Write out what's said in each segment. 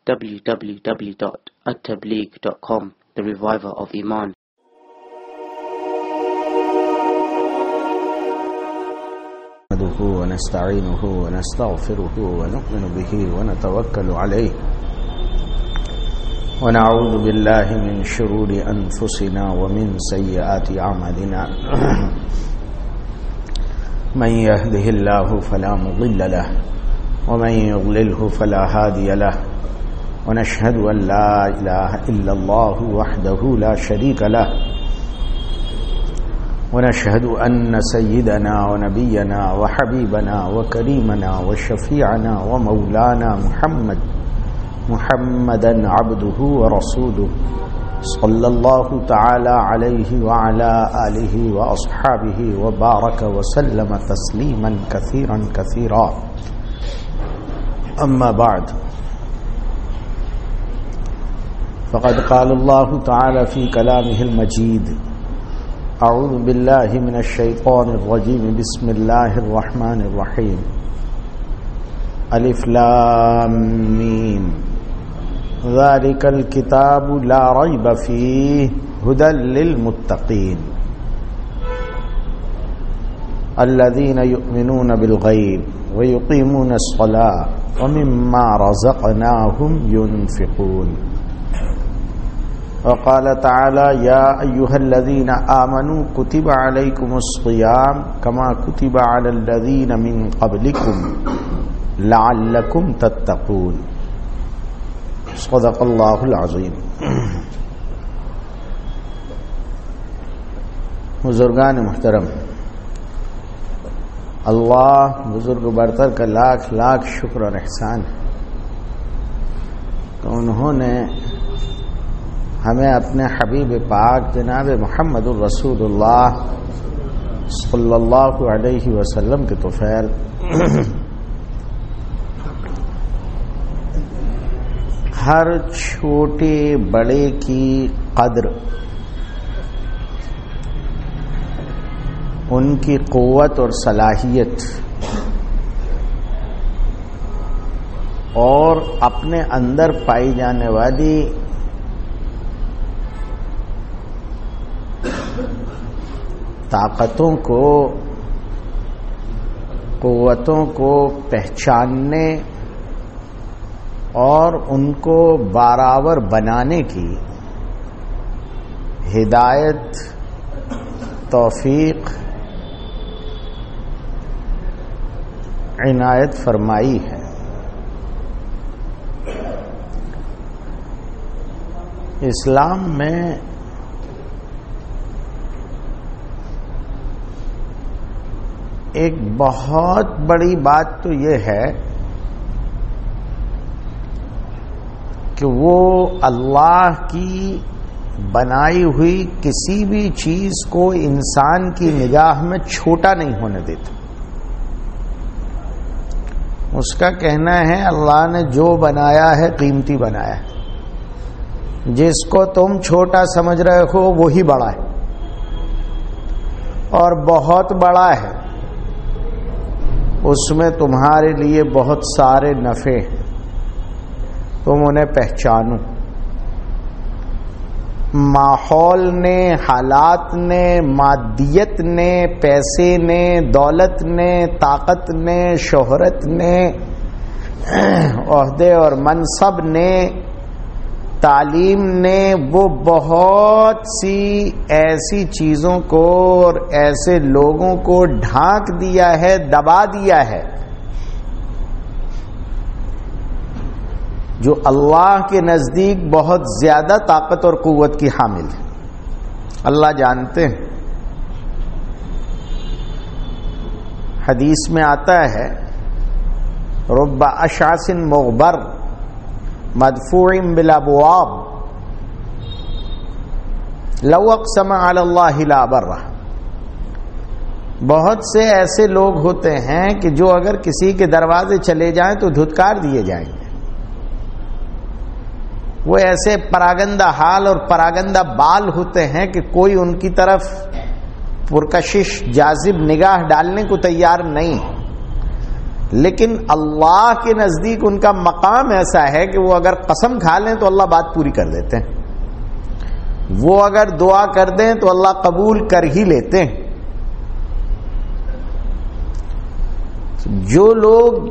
www.attableek.com, the reviver of Iman. نحمده ونستعينه ونستغفره ونؤمن به ونتوكل عليه ونعوذ بالله من شرور أنفسنا ومن سيئات أعمالنا من يهده الله فلا مضل له ومن يضلله فلا هادي له ونشهد أن لا إله إلا الله وحده لا شريك له ونشهد أن سيدنا ونبينا وحبيبنا وكريمنا وشفيعنا ومولانا محمدا عبده ورسوله صلى الله تعالى عليه وعلى آله وأصحابه وبارك وسلم تسليما كثيرا كثيرا. أما بعد، فقد قال الله تعالى في كلامه المجيد: أعوذ بالله من الشيطان الرجيم، بسم الله الرحمن الرحيم. ألف لام ميم، ذلك الكتاب لا ريب فيه هدى للمتقين الذين يؤمنون بالغيب ويقيمون الصلاة ومما رزقناهم ينفقون. وقال تعالى: يا أيها الذين آمنوا كتب عليكم الصيام كما كتب على الذين من قبلكم لعلكم تتقون. صدق اللہ العظیم. بزرگان محترم، اللہ بزرگ برتر کا لاکھ لاکھ شکر اور احسان ہے کہ انہوں نے ہمیں اپنے حبیب پاک جناب محمد الرسول اللہ صلی اللہ علیہ وسلم کے طفیل ہر چھوٹے بڑے کی قدر، ان کی قوت اور صلاحیت اور اپنے اندر پائی جانے والی طاقتوں کو، قوتوں کو پہچاننے اور ان کو برابر بنانے کی ہدایت، توفیق، عنایت فرمائی ہے. اسلام میں ایک بہت بڑی بات تو یہ ہے کہ وہ اللہ کی بنائی ہوئی کسی بھی چیز کو انسان کی نگاہ میں چھوٹا نہیں ہونے دیتا. اس کا کہنا ہے اللہ نے جو بنایا ہے قیمتی بنایا ہے، جس کو تم چھوٹا سمجھ رہے ہو وہی بڑا ہے اور بہت بڑا ہے. اس میں تمہارے لیے بہت سارے نفع ہیں، تم انہیں پہچانو. ماحول نے، حالات نے، مادیت نے، پیسے نے، دولت نے، طاقت نے، شہرت نے، عہدے اور منصب نے، تعلیم نے، وہ بہت سی ایسی چیزوں کو اور ایسے لوگوں کو ڈھانک دیا ہے، دبا دیا ہے جو اللہ کے نزدیک بہت زیادہ طاقت اور قوت کی حامل ہے. اللہ جانتے ہیں. حدیث میں آتا ہے: رب اشعث مغبر مدفوع بالابواب لو اقسم علی اللہ لا برہ. بہت سے ایسے لوگ ہوتے ہیں کہ جو اگر کسی کے دروازے چلے جائیں تو دھتکار دیے جائیں گے. وہ ایسے پراگندہ حال اور پراگندہ بال ہوتے ہیں کہ کوئی ان کی طرف پرکشش جاذب نگاہ ڈالنے کو تیار نہیں. لیکن اللہ کے نزدیک ان کا مقام ایسا ہے کہ وہ اگر قسم کھا لیں تو اللہ بات پوری کر دیتے ہیں، وہ اگر دعا کر دیں تو اللہ قبول کر ہی لیتے ہیں۔ جو لوگ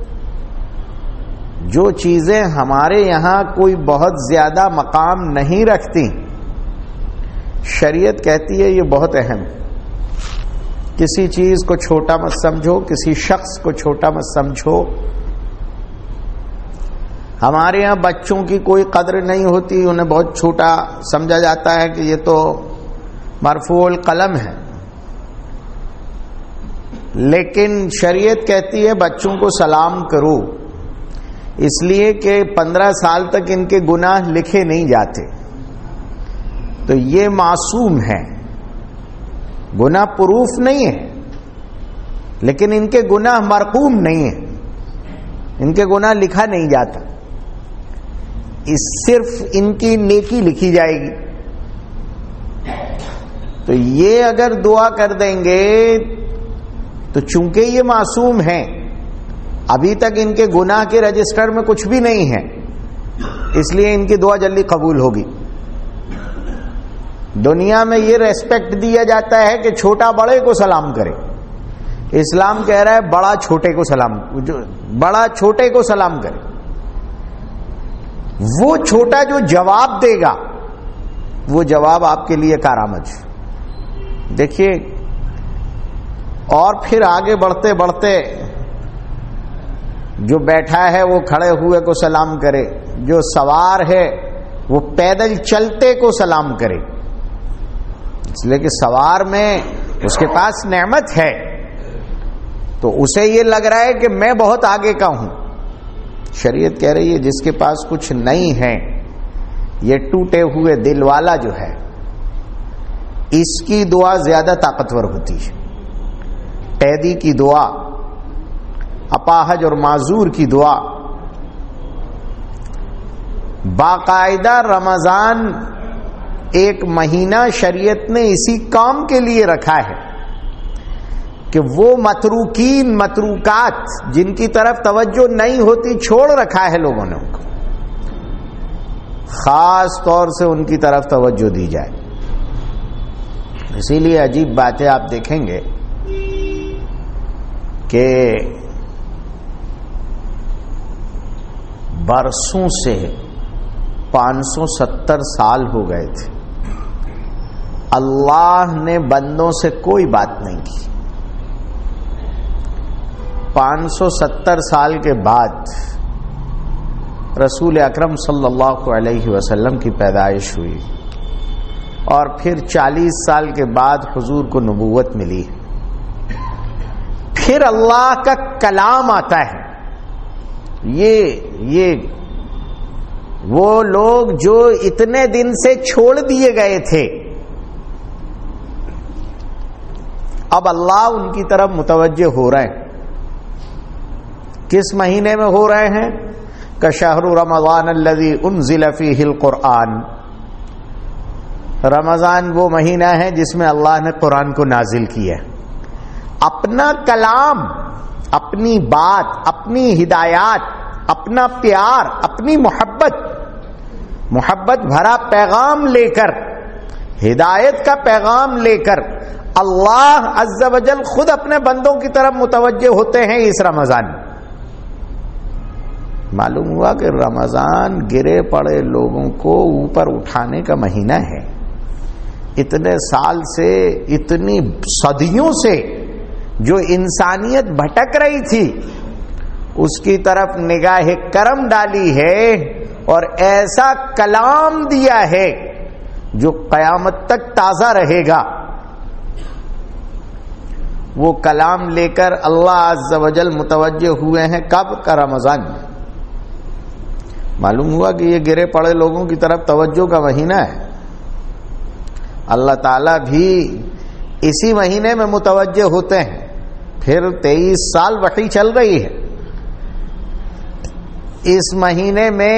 جو چیزیں ہمارے یہاں کوئی بہت زیادہ مقام نہیں رکھتی، شریعت کہتی ہے یہ بہت اہم ہے۔ کسی چیز کو چھوٹا مت سمجھو، کسی شخص کو چھوٹا مت سمجھو۔ ہمارے یہاں بچوں کی کوئی قدر نہیں ہوتی، انہیں بہت چھوٹا سمجھا جاتا ہے کہ یہ تو مرفوع القلم ہے، لیکن شریعت کہتی ہے بچوں کو سلام کرو، اس لیے کہ 15 سال تک ان کے گناہ لکھے نہیں جاتے، تو یہ معصوم ہے، گناہ پروف نہیں ہے، لیکن ان کے گناہ مرقوم نہیں ہے، ان کے گناہ لکھا نہیں جاتا، اس صرف ان کی نیکی لکھی جائے گی۔ تو یہ اگر دعا کر دیں گے تو چونکہ یہ معصوم ہیں، ابھی تک ان کے گناہ کے رجسٹر میں کچھ بھی نہیں ہے، اس لیے ان کی دعا جلدی قبول ہوگی۔ دنیا میں یہ ریسپیکٹ دیا جاتا ہے کہ چھوٹا بڑے کو سلام کرے، اسلام کہہ رہا ہے بڑا چھوٹے کو سلام کرے۔ وہ چھوٹا جو جواب دے گا وہ جواب آپ کے لیے کارآمد ہے۔ دیکھیے، اور پھر آگے بڑھتے بڑھتے جو بیٹھا ہے وہ کھڑے ہوئے کو سلام کرے، جو سوار ہے وہ پیدل چلتے کو سلام کرے، اس لیے کہ سوار میں اس کے پاس نعمت ہے، تو اسے یہ لگ رہا ہے کہ میں بہت آگے کا ہوں۔ شریعت کہہ رہی ہے جس کے پاس کچھ نہیں ہے، یہ ٹوٹے ہوئے دل والا جو ہے، اس کی دعا زیادہ طاقتور ہوتی ہے۔ قیدی کی دعا، اپاہج اور معذور کی دعا، باقاعدہ رمضان ایک مہینہ شریعت نے اسی کام کے لیے رکھا ہے کہ وہ متروکین متروکات جن کی طرف توجہ نہیں ہوتی چھوڑ رکھا ہے لوگوں نے، ان کو خاص طور سے ان کی طرف توجہ دی جائے۔ اسی لیے عجیب باتیں آپ دیکھیں گے کہ برسوں سے 570 سال ہو گئے تھے، اللہ نے بندوں سے کوئی بات نہیں کی۔ 570 سال کے بعد رسول اکرم صلی اللہ علیہ وسلم کی پیدائش ہوئی، اور پھر 40 سال کے بعد حضور کو نبوت ملی۔ پھر اللہ کا کلام آتا ہے۔ یہ وہ لوگ جو اتنے دن سے چھوڑ دیے گئے تھے، اب اللہ ان کی طرف متوجہ ہو رہے ہیں۔ کس مہینے میں ہو رہے ہیں؟ کہ شہر رمضان الذی انزل فیہ القرآن، رمضان وہ مہینہ ہے جس میں اللہ نے قرآن کو نازل کیا۔ اپنا کلام، اپنی بات، اپنی ہدایات، اپنا پیار، اپنی محبت بھرا پیغام لے کر، ہدایت کا پیغام لے کر اللہ عز و جل خود اپنے بندوں کی طرف متوجہ ہوتے ہیں اس رمضان۔ معلوم ہوا کہ رمضان گرے پڑے لوگوں کو اوپر اٹھانے کا مہینہ ہے۔ اتنے سال سے، اتنی صدیوں سے جو انسانیت بھٹک رہی تھی، اس کی طرف نگاہ کرم ڈالی ہے اور ایسا کلام دیا ہے جو قیامت تک تازہ رہے گا۔ وہ کلام لے کر اللہ عز و جل متوجہ ہوئے ہیں کب؟ کا رمضان میں۔ معلوم ہوا کہ یہ گرے پڑے لوگوں کی طرف توجہ کا مہینہ ہے۔ اللہ تعالیٰ بھی اسی مہینے میں متوجہ ہوتے ہیں۔ پھر 23 سال وحی چل رہی ہے۔ اس مہینے میں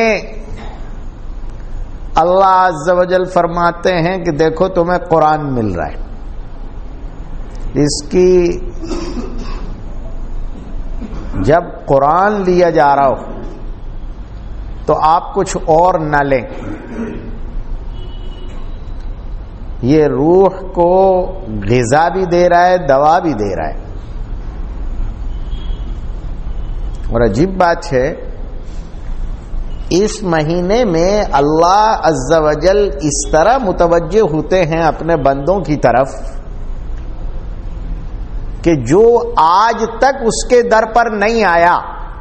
اللہ عز و جل فرماتے ہیں کہ دیکھو تمہیں قرآن مل رہا ہے، اس کی جب قرآن لیا جا رہا ہو تو آپ کچھ اور نہ لیں. یہ روح کو غذا بھی دے رہا ہے، دوا بھی دے رہا ہے. اور عجیب بات ہے، اس مہینے میں اللہ عز و جل اس طرح متوجہ ہوتے ہیں اپنے بندوں کی طرف کہ جو آج تک اس کے در پر نہیں آیا،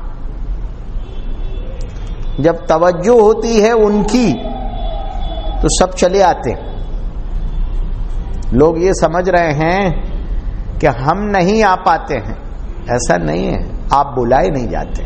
جب توجہ ہوتی ہے ان کی تو سب چلے آتے ہیں. لوگ یہ سمجھ رہے ہیں کہ ہم نہیں آ پاتے ہیں. ایسا نہیں ہے، آپ بلائے نہیں جاتے.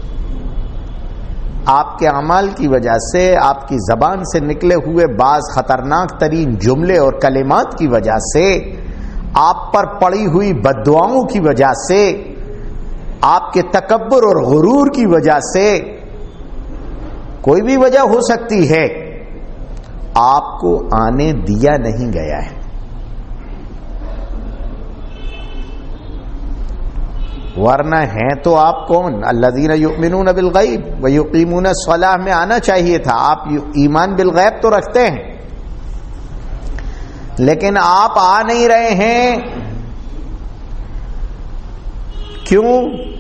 آپ کے اعمال کی وجہ سے، آپ کی زبان سے نکلے ہوئے بعض خطرناک ترین جملے اور کلمات کی وجہ سے، آپ پر پڑی ہوئی بددعاؤں کی وجہ سے، آپ کے تکبر اور غرور کی وجہ سے، کوئی بھی وجہ ہو سکتی ہے، آپ کو آنے دیا نہیں گیا ہے. ورنہ ہیں تو آپ کون؟ الذین یؤمنون بالغیب ویقیمون الصلاۃ میں آنا چاہیے تھا. آپ ایمان بالغیب تو رکھتے ہیں، لیکن آپ آ نہیں رہے ہیں. کیوں؟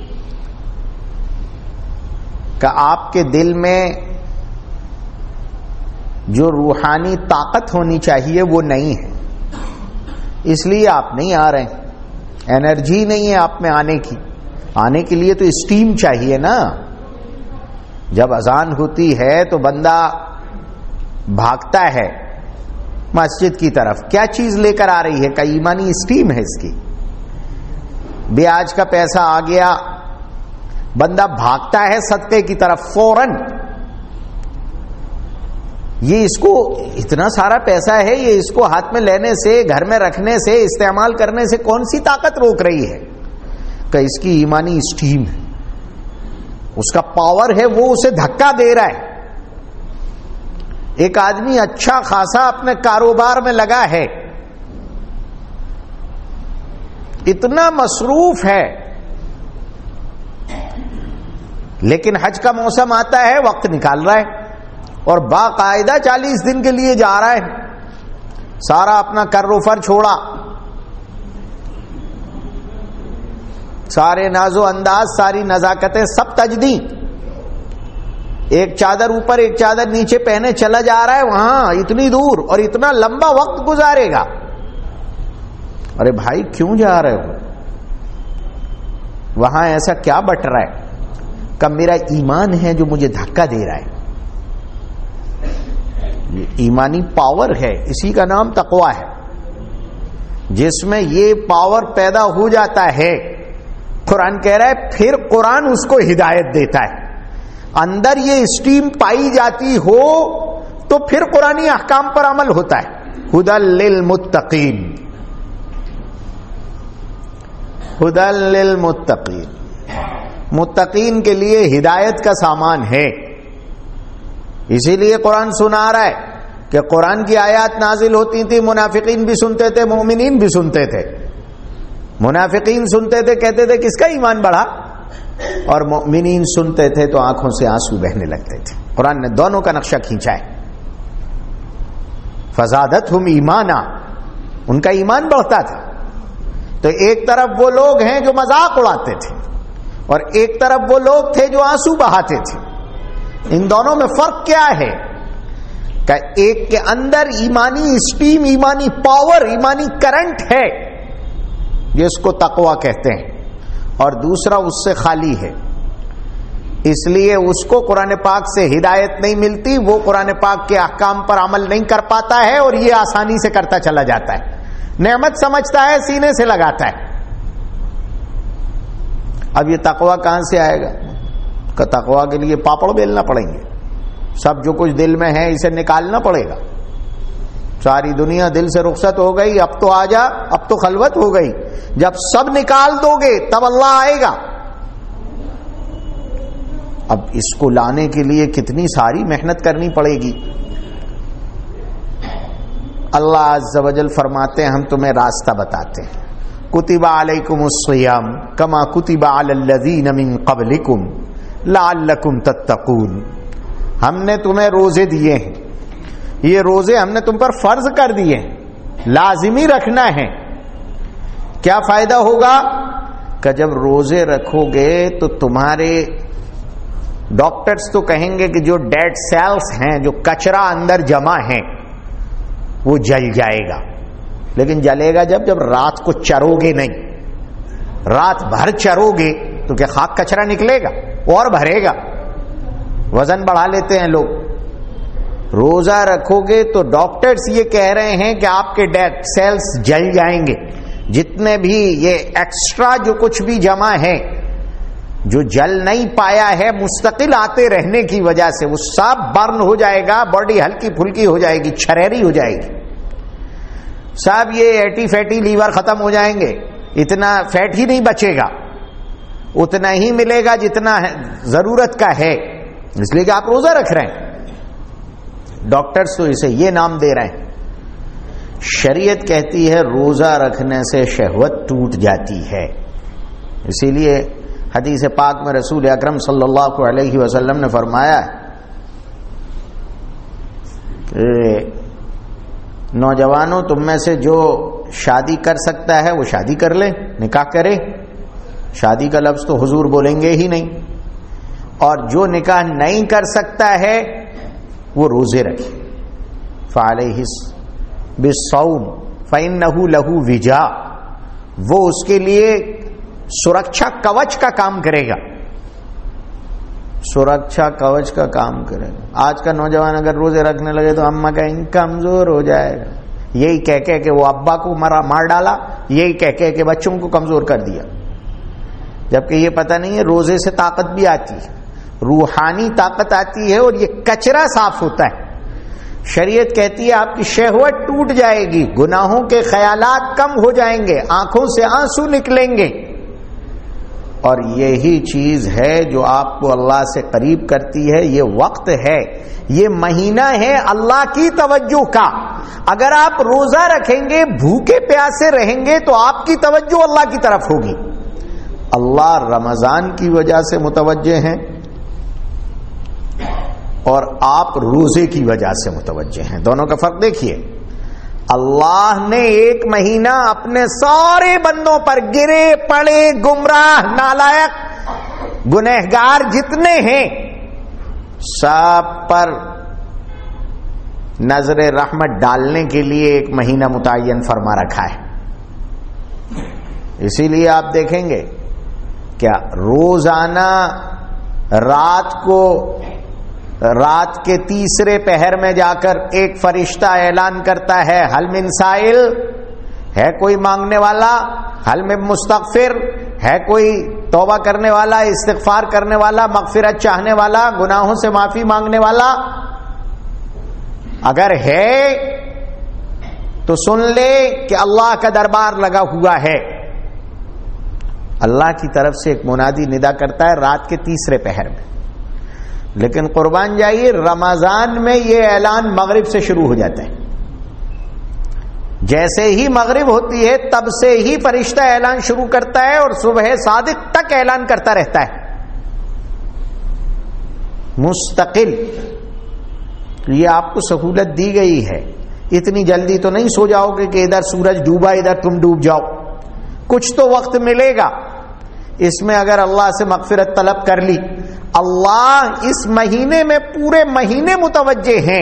کہ آپ کے دل میں جو روحانی طاقت ہونی چاہیے وہ نہیں ہے، اس لیے آپ نہیں آ رہے ہیں. انرجی نہیں ہے آپ میں آنے کی. آنے کے لیے تو اسٹیم چاہیے نا. جب اذان ہوتی ہے تو بندہ بھاگتا ہے مسجد کی طرف. کیا چیز لے کر آ رہی ہے؟ کہ ایمانی اسٹیم ہے اس کی. بیاج کا پیسہ آ گیا، بندہ بھاگتا ہے صدقے کی طرف فوراً. یہ اس کو اتنا سارا پیسہ ہے، یہ اس کو ہاتھ میں لینے سے، گھر میں رکھنے سے، استعمال کرنے سے کون سی طاقت روک رہی ہے؟ کہ اس کی ایمانی اسٹیم ہے، اس کا پاور ہے، وہ اسے دھکا دے رہا ہے. ایک آدمی اچھا خاصا اپنے کاروبار میں لگا ہے، اتنا مصروف ہے، لیکن حج کا موسم آتا ہے، وقت نکال رہا ہے اور باقاعدہ 40 دن کے لیے جا رہا ہے. سارا اپنا کر و فر چھوڑا، سارے ناز و انداز، ساری نزاکتیں سب تجدید. ایک چادر اوپر ایک چادر نیچے پہنے چلا جا رہا ہے وہاں اتنی دور، اور اتنا لمبا وقت گزارے گا. ارے بھائی کیوں جا رہے ہو وہاں؟ ایسا کیا بٹ رہا ہے؟ کہ میرا ایمان ہے جو مجھے دھکا دے رہا ہے. یہ ایمانی پاور ہے، اسی کا نام تقویٰ ہے. جس میں یہ پاور پیدا ہو جاتا ہے، قرآن کہہ رہا ہے پھر قرآن اس کو ہدایت دیتا ہے. اندر یہ اسٹیم پائی جاتی ہو تو پھر قرآنی احکام پر عمل ہوتا ہے. ہدی للمتقین، ہدی للمتقین، متقین کے لیے ہدایت کا سامان ہے. اسی لیے قرآن سنا رہا ہے کہ قرآن کی آیات نازل ہوتی تھی، منافقین بھی سنتے تھے، مومنین بھی سنتے تھے. منافقین سنتے تھے، کہتے تھے کس کا ایمان بڑھا، اور مومنین سنتے تھے تو آنکھوں سے آنسو بہنے لگتے تھے. قرآن نے دونوں کا نقشہ کھینچا ہے. فزادتہم ایمانا، ان کا ایمان بڑھتا تھا. تو ایک طرف وہ لوگ ہیں جو مذاق اڑاتے تھے، اور ایک طرف وہ لوگ تھے جو آنسو بہاتے تھے. ان دونوں میں فرق کیا ہے؟ کہ ایک کے اندر ایمانی اسٹیم، ایمانی پاور، ایمانی کرنٹ ہے جس کو تقویٰ کہتے ہیں، اور دوسرا اس سے خالی ہے. اس لیے اس کو قرآن پاک سے ہدایت نہیں ملتی، وہ قرآن پاک کے احکام پر عمل نہیں کر پاتا ہے، اور یہ آسانی سے کرتا چلا جاتا ہے. نعمت سمجھتا ہے، سینے سے لگاتا ہے. اب یہ تقویٰ کہاں سے آئے گا؟ کہ تقویٰ کے لیے پاپڑ بیلنا پڑیں گے. سب جو کچھ دل میں ہے اسے نکالنا پڑے گا. ساری دنیا دل سے رخصت ہو گئی، اب تو آ جا، اب تو خلوت ہو گئی. جب سب نکال دو گے تب اللہ آئے گا. اب اس کو لانے کے لیے کتنی ساری محنت کرنی پڑے گی. اللہ عز و جل فرماتے ہیں ہم تمہیں راستہ بتاتے ہیں. کتب علیکم الصیام کما کتب علی الذین من قبلکم لعلکم تتقون. ہم نے تمہیں روزے دیے ہیں، یہ روزے ہم نے تم پر فرض کر دیے ہیں، لازمی رکھنا ہے. کیا فائدہ ہوگا کہ جب روزے رکھو گے تو تمہارے ڈاکٹرز تو کہیں گے کہ جو ڈیڈ سیلز ہیں، جو کچرا اندر جمع ہیں، وہ جل جائے گا. لیکن جلے گا جب رات کو چرو گے نہیں. رات بھر چرو گے تو کیا خاک کچرا نکلے گا اور بھرے گا؟ وزن بڑھا لیتے ہیں لوگ. روزہ رکھو گے تو ڈاکٹرز یہ کہہ رہے ہیں کہ آپ کے ڈیڈ سیلز جل جائیں گے. جتنے بھی یہ ایکسٹرا جو کچھ بھی جمع ہے، جو جل نہیں پایا ہے مستقل آتے رہنے کی وجہ سے، وہ سب برن ہو جائے گا. باڈی ہلکی پھلکی ہو جائے گی، چھریری ہو جائے گی. سب یہ ایٹی فیٹی لیور ختم ہو جائیں گے. اتنا فیٹ ہی نہیں بچے گا، اتنا ہی ملے گا جتنا ضرورت کا ہے. اس لیے کہ آپ روزہ رکھ رہے ہیں. ڈاکٹرز تو اسے یہ نام دے رہے ہیں. شریعت کہتی ہے روزہ رکھنے سے شہوت ٹوٹ جاتی ہے. اسی لیے حدیث پاک میں رسول اکرم صلی اللہ علیہ وسلم نے فرمایا کہ نوجوانوں تم میں سے جو شادی کر سکتا ہے وہ شادی کر لے، نکاح کرے. شادی کا لفظ تو حضور بولیں گے ہی نہیں. اور جو نکاح نہیں کر سکتا ہے وہ روزے رکھے. فعلیہ بالصوم فإنہ لہ وجا، وہ اس کے لیے سرکشا کوچ کا کام کرے گا. سرکشا کوچ کا کام کرے گا. آج کا نوجوان اگر روزے رکھنے لگے تو اماں کہیں کمزور ہو جائے گا. یہی کہہ کہ وہ ابا کو مار ڈالا، یہی کہہ کہ بچوں کو کمزور کر دیا. جبکہ یہ پتہ نہیں ہے روزے سے طاقت بھی آتی ہے، روحانی طاقت آتی ہے، اور یہ کچرا صاف ہوتا ہے. شریعت کہتی ہے آپ کی شہوت ٹوٹ جائے گی، گناہوں کے خیالات کم ہو جائیں گے، آنکھوں سے آنسو نکلیں گے. اور یہی چیز ہے جو آپ کو اللہ سے قریب کرتی ہے. یہ وقت ہے، یہ مہینہ ہے اللہ کی توجہ کا. اگر آپ روزہ رکھیں گے، بھوکے پیاسے رہیں گے تو آپ کی توجہ اللہ کی طرف ہوگی. اللہ رمضان کی وجہ سے متوجہ ہیں اور آپ روزے کی وجہ سے متوجہ ہیں. دونوں کا فرق دیکھیے. اللہ نے ایک مہینہ اپنے سارے بندوں پر، گرے پڑے گمراہ نالائق گنہگار جتنے ہیں، سب پر نظر رحمت ڈالنے کے لیے ایک مہینہ متعین فرما رکھا ہے. اسی لیے آپ دیکھیں گے کیا روزانہ رات کے تیسرے پہر میں جا کر ایک فرشتہ اعلان کرتا ہے حل من سائل، ہے کوئی مانگنے والا؟ حل من مستغفر، ہے کوئی توبہ کرنے والا، استغفار کرنے والا، مغفرت چاہنے والا، گناہوں سے معافی مانگنے والا؟ اگر ہے تو سن لے کہ اللہ کا دربار لگا ہوا ہے. اللہ کی طرف سے ایک منادی ندا کرتا ہے رات کے تیسرے پہر میں. لیکن قربان جائیے رمضان میں یہ اعلان مغرب سے شروع ہو جاتا ہے. جیسے ہی مغرب ہوتی ہے تب سے ہی فرشتہ اعلان شروع کرتا ہے اور صبح صادق تک اعلان کرتا رہتا ہے مستقل. یہ آپ کو سہولت دی گئی ہے. اتنی جلدی تو نہیں سو جاؤ گے کہ ادھر سورج ڈوبا ادھر تم ڈوب جاؤ. کچھ تو وقت ملے گا. اس میں اگر اللہ سے مغفرت طلب کر لی، اللہ اس مہینے میں پورے مہینے متوجہ ہیں.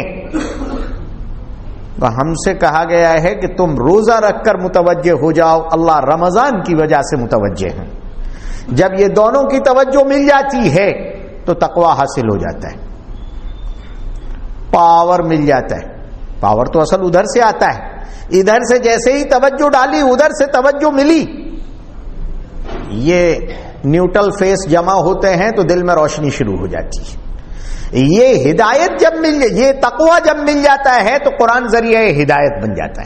تو ہم سے کہا گیا ہے کہ تم روزہ رکھ کر متوجہ ہو جاؤ. اللہ رمضان کی وجہ سے متوجہ ہیں. جب یہ دونوں کی توجہ مل جاتی ہے تو تقوی حاصل ہو جاتا ہے، پاور مل جاتا ہے. پاور تو اصل ادھر سے آتا ہے. ادھر سے جیسے ہی توجہ ڈالی ادھر سے توجہ ملی. یہ نیوٹرل فیس جمع ہوتے ہیں تو دل میں روشنی شروع ہو جاتی ہے. یہ ہدایت جب یہ تقوی جب مل جاتا ہے تو قرآن ذریعہ ہدایت بن جاتا ہے.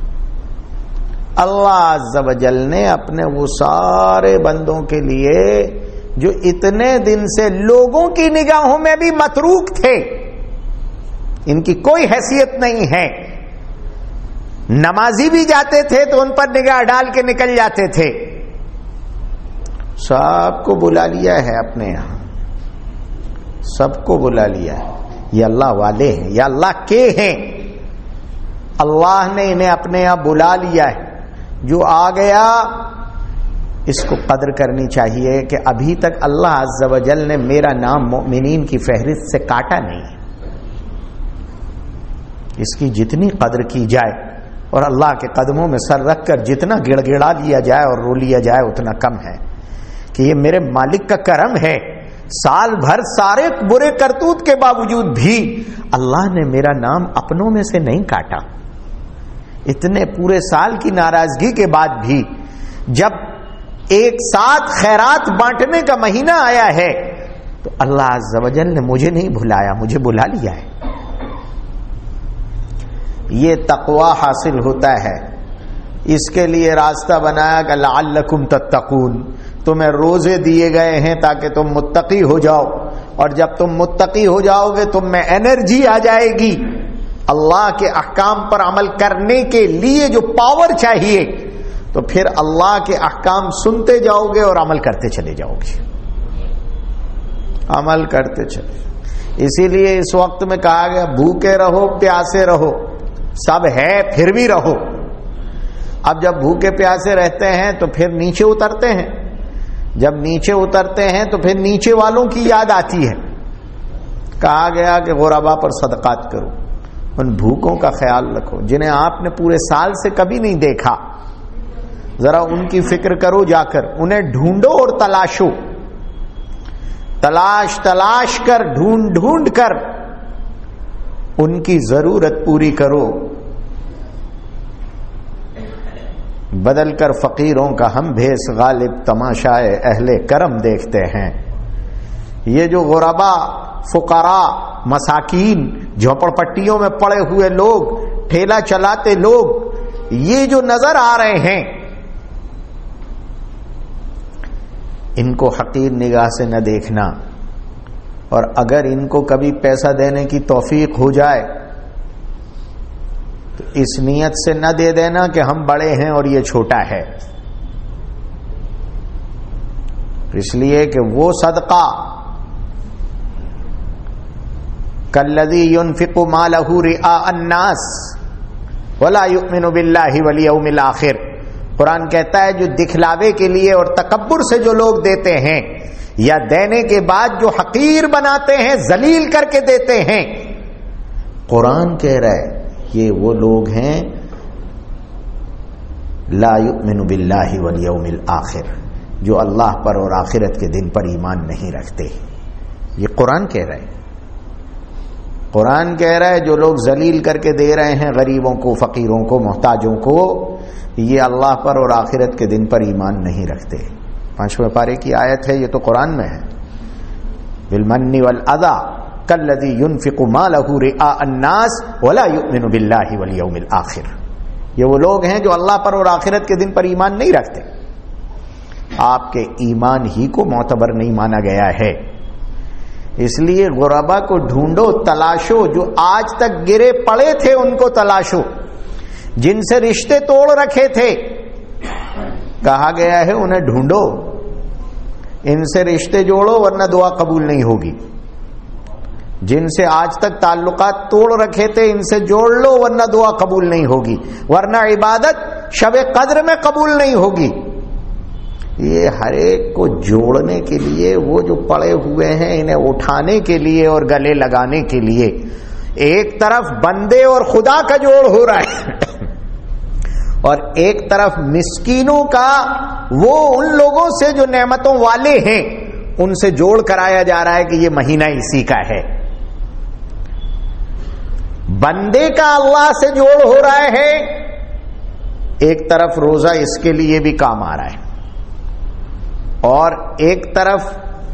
اللہ عز و جل نے اپنے وہ سارے بندوں کے لیے جو اتنے دن سے لوگوں کی نگاہوں میں بھی متروک تھے، ان کی کوئی حیثیت نہیں ہے، نمازی بھی جاتے تھے تو ان پر نگاہ ڈال کے نکل جاتے تھے. سب کو بلا لیا ہے اپنے یہاں, سب کو بلا لیا ہے. یہ اللہ والے ہیں, یہ اللہ کے ہیں. اللہ نے انہیں اپنے یہاں بلا لیا ہے. جو آ گیا اس کو قدر کرنی چاہیے کہ ابھی تک اللہ عز و جل نے میرا نام مومنین کی فہرست سے کاٹا نہیں. اس کی جتنی قدر کی جائے اور اللہ کے قدموں میں سر رکھ کر جتنا گڑ گڑا لیا جائے اور رو لیا جائے اتنا کم ہے کہ یہ میرے مالک کا کرم ہے. سال بھر سارے برے کرتوت کے باوجود بھی اللہ نے میرا نام اپنوں میں سے نہیں کاٹا. اتنے پورے سال کی ناراضگی کے بعد بھی جب ایک ساتھ خیرات بانٹنے کا مہینہ آیا ہے تو اللہ عز و جل نے مجھے نہیں بھلایا, مجھے بلا لیا ہے. یہ تقوی حاصل ہوتا ہے. اس کے لیے راستہ بنایا کہ لعلکم تتقون, تمہیں روزے دیے گئے ہیں تاکہ تم متقی ہو جاؤ, اور جب تم متقی ہو جاؤ گے تم میں انرجی آ جائے گی. اللہ کے احکام پر عمل کرنے کے لیے جو پاور چاہیے, تو پھر اللہ کے احکام سنتے جاؤ گے اور عمل کرتے چلے جاؤ گے, عمل کرتے چلے. اسی لیے اس وقت میں کہا گیا بھوکے رہو پیاسے رہو, سب ہے پھر بھی رہو. اب جب بھوکے پیاسے رہتے ہیں تو پھر نیچے اترتے ہیں, جب نیچے اترتے ہیں تو پھر نیچے والوں کی یاد آتی ہے. کہا گیا کہ غربا پر صدقات کرو, ان بھوکوں کا خیال رکھو جنہیں آپ نے پورے سال سے کبھی نہیں دیکھا. ذرا ان کی فکر کرو, جا کر انہیں ڈھونڈو اور تلاشو, تلاش تلاش کر ڈھونڈ ڈھونڈ کر ان کی ضرورت پوری کرو. بدل کر فقیروں کا ہم بھیس غالب تماشائے اہل کرم دیکھتے ہیں. یہ جو غربا, فقراء, مساکین, جھوپڑ پٹیوں میں پڑے ہوئے لوگ, ٹھیلا چلاتے لوگ, یہ جو نظر آ رہے ہیں, ان کو حقیر نگاہ سے نہ دیکھنا. اور اگر ان کو کبھی پیسہ دینے کی توفیق ہو جائے تو اس نیت سے نہ دے دینا کہ ہم بڑے ہیں اور یہ چھوٹا ہے. اس لیے کہ وہ صدقہ کالذی ينفق مالہ رئاء الناس ولا یؤمن باللہ والیوم الآخر. قرآن کہتا ہے جو دکھلاوے کے لیے اور تکبر سے جو لوگ دیتے ہیں, یا دینے کے بعد جو حقیر بناتے ہیں, ذلیل کر کے دیتے ہیں, قرآن کہہ رہا ہے یہ وہ لوگ ہیں لا یؤمن باللہ والیوم الآخر, جو اللہ پر اور آخرت کے دن پر ایمان نہیں رکھتے. یہ قرآن کہہ رہا ہے. قرآن کہہ رہا ہے جو لوگ ذلیل کر کے دے رہے ہیں غریبوں کو, فقیروں کو, محتاجوں کو, یہ اللہ پر اور آخرت کے دن پر ایمان نہیں رکھتے. 5ویں پارے کی آیت ہے, یہ تو قرآن میں ہے. بالمن والاذی کالذی ينفق مالہ رئاء الناس ولا یؤمن باللہ والیوم الآخر. یہ وہ لوگ ہیں جو اللہ پر اور آخرت کے دن پر ایمان نہیں رکھتے. آپ کے ایمان ہی کو معتبر نہیں مانا گیا ہے. اس لیے غربا کو ڈھونڈو, تلاشو, جو آج تک گرے پڑے تھے ان کو تلاشو, جن سے رشتے توڑ رکھے تھے. کہا گیا ہے انہیں ڈھونڈو, ان سے رشتے جوڑو ورنہ دعا قبول نہیں ہوگی. جن سے آج تک تعلقات توڑ رکھے تھے ان سے جوڑ لو ورنہ دعا قبول نہیں ہوگی, ورنہ عبادت شب قدر میں قبول نہیں ہوگی. یہ ہر ایک کو جوڑنے کے لیے, وہ جو پڑے ہوئے ہیں انہیں اٹھانے کے لیے اور گلے لگانے کے لیے, ایک طرف بندے اور خدا کا جوڑ ہو رہا ہے اور ایک طرف مسکینوں کا, وہ ان لوگوں سے جو نعمتوں والے ہیں ان سے جوڑ کرایا جا رہا ہے کہ یہ مہینہ اسی کا ہے. بندے کا اللہ سے جوڑ ہو رہا ہے, ایک طرف روزہ اس کے لیے بھی کام آ رہا ہے, اور ایک طرف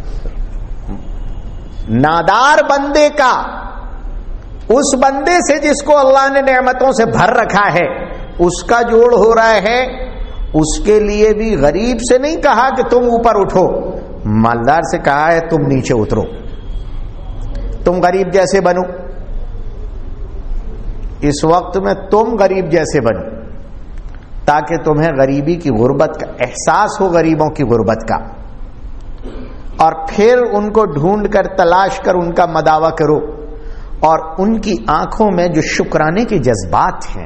نادار بندے کا, اس بندے سے جس کو اللہ نے نعمتوں سے بھر رکھا ہے, اس کا جوڑ ہو رہا ہے. اس کے لیے بھی غریب سے نہیں کہا کہ تم اوپر اٹھو, مالدار سے کہا ہے تم نیچے اترو, تم غریب جیسے بنو. اس وقت میں تم غریب جیسے بنو تاکہ تمہیں غریبی کی غربت کا احساس ہو، غریبوں کی غربت کا، اور پھر ان کو ڈھونڈ کر تلاش کر ان کا مداوا کرو، اور ان کی آنکھوں میں جو شکرانے کے جذبات ہیں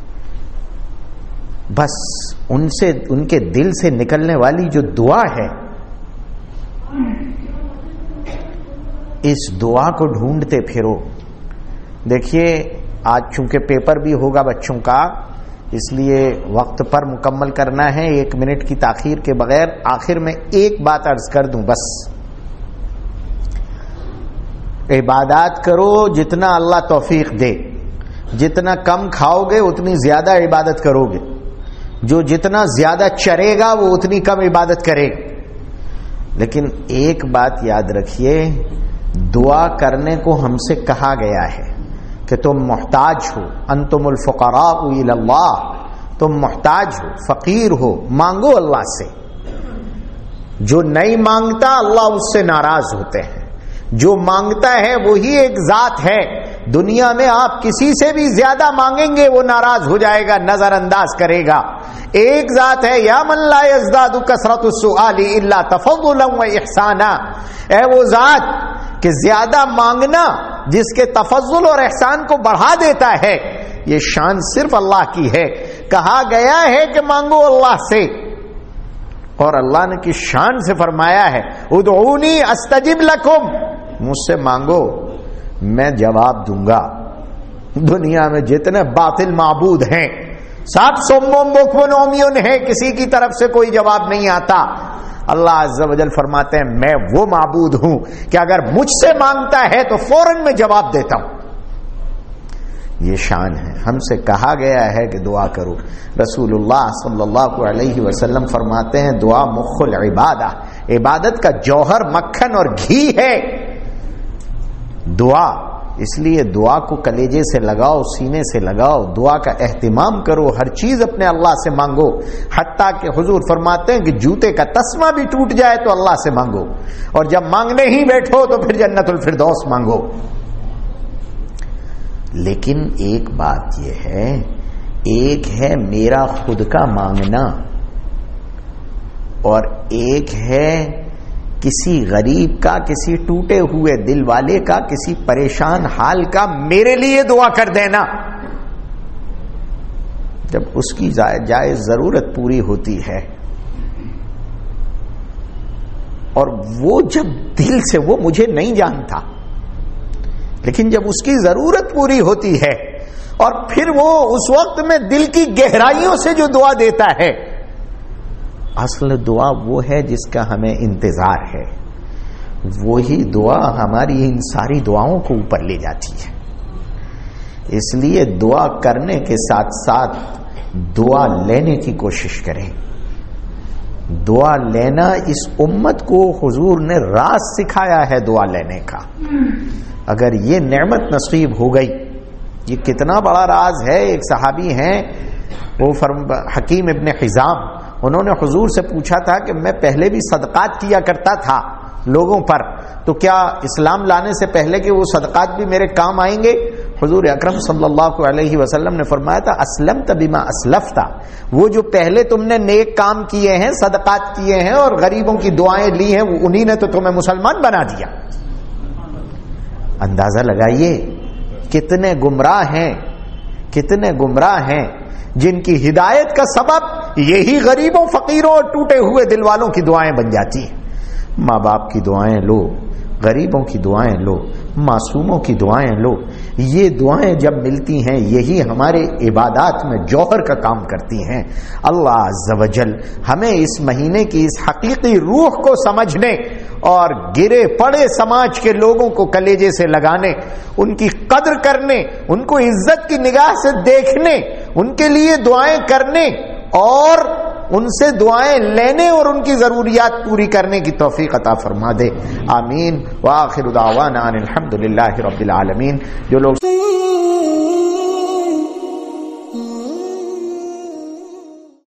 بس ان سے، ان کے دل سے نکلنے والی جو دعا ہے، اس دعا کو ڈھونڈتے پھرو۔ دیکھیے آج چونکہ پیپر بھی ہوگا بچوں کا، اس لیے وقت پر مکمل کرنا ہے، 1 منٹ کی تاخیر کے بغیر۔ آخر میں ایک بات عرض کر دوں بس، عبادات کرو جتنا اللہ توفیق دے، جتنا کم کھاؤ گے اتنی زیادہ عبادت کرو گے، جو جتنا زیادہ چرے گا وہ اتنی کم عبادت کرے گا۔ لیکن ایک بات یاد رکھیے، دعا کرنے کو ہم سے کہا گیا ہے کہ تم محتاج ہو، انتم الفقراء الی اللہ، تم محتاج ہو، فقیر ہو، مانگو اللہ سے۔ جو نہیں مانگتا اللہ اس سے ناراض ہوتے ہیں، جو مانگتا ہے وہی ایک ذات ہے، دنیا میں آپ کسی سے بھی زیادہ مانگیں گے وہ ناراض ہو جائے گا، نظر انداز کرے گا۔ ایک ذات ہے، یا من لا یزداد کثرت السؤال الا تفضلا و احسانا، اے وہ ذات کہ زیادہ مانگنا جس کے تفضل اور احسان کو بڑھا دیتا ہے، یہ شان صرف اللہ کی ہے۔ کہا گیا ہے کہ مانگو اللہ سے، اور اللہ نے کس شان سے فرمایا ہے، ادعونی استجب لکم، مجھ سے مانگو میں جواب دوں گا۔ دنیا میں جتنے باطل معبود ہیں سب سمم بکم عمیون ہیں، کسی کی طرف سے کوئی جواب نہیں آتا۔ اللہ عز و جل فرماتے ہیں میں وہ معبود ہوں کہ اگر مجھ سے مانگتا ہے تو فوراً میں جواب دیتا ہوں۔ یہ شان ہے، ہم سے کہا گیا ہے کہ دعا کرو۔ رسول اللہ صلی اللہ علیہ وسلم فرماتے ہیں دعا مخ العبادہ، عبادت کا جوہر مکھن اور گھی ہے دعا، اس لیے دعا کو کلیجے سے لگاؤ، سینے سے لگاؤ، دعا کا اہتمام کرو، ہر چیز اپنے اللہ سے مانگو، حتیٰ کہ حضور فرماتے ہیں کہ جوتے کا تسمہ بھی ٹوٹ جائے تو اللہ سے مانگو، اور جب مانگنے ہی بیٹھو تو پھر جنت الفردوس مانگو۔ لیکن ایک بات یہ ہے، ایک ہے میرا خود کا مانگنا، اور ایک ہے کسی غریب کا، کسی ٹوٹے ہوئے دل والے کا، کسی پریشان حال کا میرے لیے دعا کر دینا۔ جب اس کی جائز ضرورت پوری ہوتی ہے، اور وہ جب دل سے، وہ مجھے نہیں جانتا، لیکن جب اس کی ضرورت پوری ہوتی ہے اور پھر وہ اس وقت میں دل کی گہرائیوں سے جو دعا دیتا ہے، اصل دعا وہ ہے جس کا ہمیں انتظار ہے، وہی دعا ہماری ان ساری دعاؤں کو اوپر لے جاتی ہے۔ اس لیے دعا کرنے کے ساتھ ساتھ دعا لینے کی کوشش کریں۔ دعا لینا اس امت کو حضور نے راز سکھایا ہے دعا لینے کا۔ اگر یہ نعمت نصیب ہو گئی، یہ کتنا بڑا راز ہے۔ ایک صحابی ہیں وہ حکیم ابن حزام، انہوں نے حضور سے پوچھا تھا کہ میں پہلے بھی صدقات کیا کرتا تھا لوگوں پر، تو کیا اسلام لانے سے پہلے کہ وہ صدقات بھی میرے کام آئیں گے؟ حضور اکرم صلی اللہ علیہ وسلم نے فرمایا تھا اسلمت بما اسلفتا، وہ جو پہلے تم نے نیک کام کیے ہیں، صدقات کیے ہیں اور غریبوں کی دعائیں لی ہیں، انہی نے تو تمہیں مسلمان بنا دیا۔ اندازہ لگائیے کتنے گمراہ ہیں، کتنے گمراہ ہیں جن کی ہدایت کا سبب یہی غریبوں، فقیروں اور ٹوٹے ہوئے دل والوں کی دعائیں بن جاتی ہیں۔ ماں باپ کی دعائیں لو، غریبوں کی دعائیں لو، معصوموں کی دعائیں لو، یہ دعائیں جب ملتی ہیں یہی ہمارے عبادات میں جوہر کا کام کرتی ہیں۔ اللہ عز و جل ہمیں اس مہینے کی اس حقیقی روح کو سمجھنے اور گرے پڑے سماج کے لوگوں کو کلیجے سے لگانے، ان کی قدر کرنے، ان کو عزت کی نگاہ سے دیکھنے، ان کے لیے دعائیں کرنے اور ان سے دعائیں لینے اور ان کی ضروریات پوری کرنے کی توفیق عطا فرما دے۔ آمین۔ وآخر دعوانا ان الحمد للہ رب العالمین۔ جو لوگ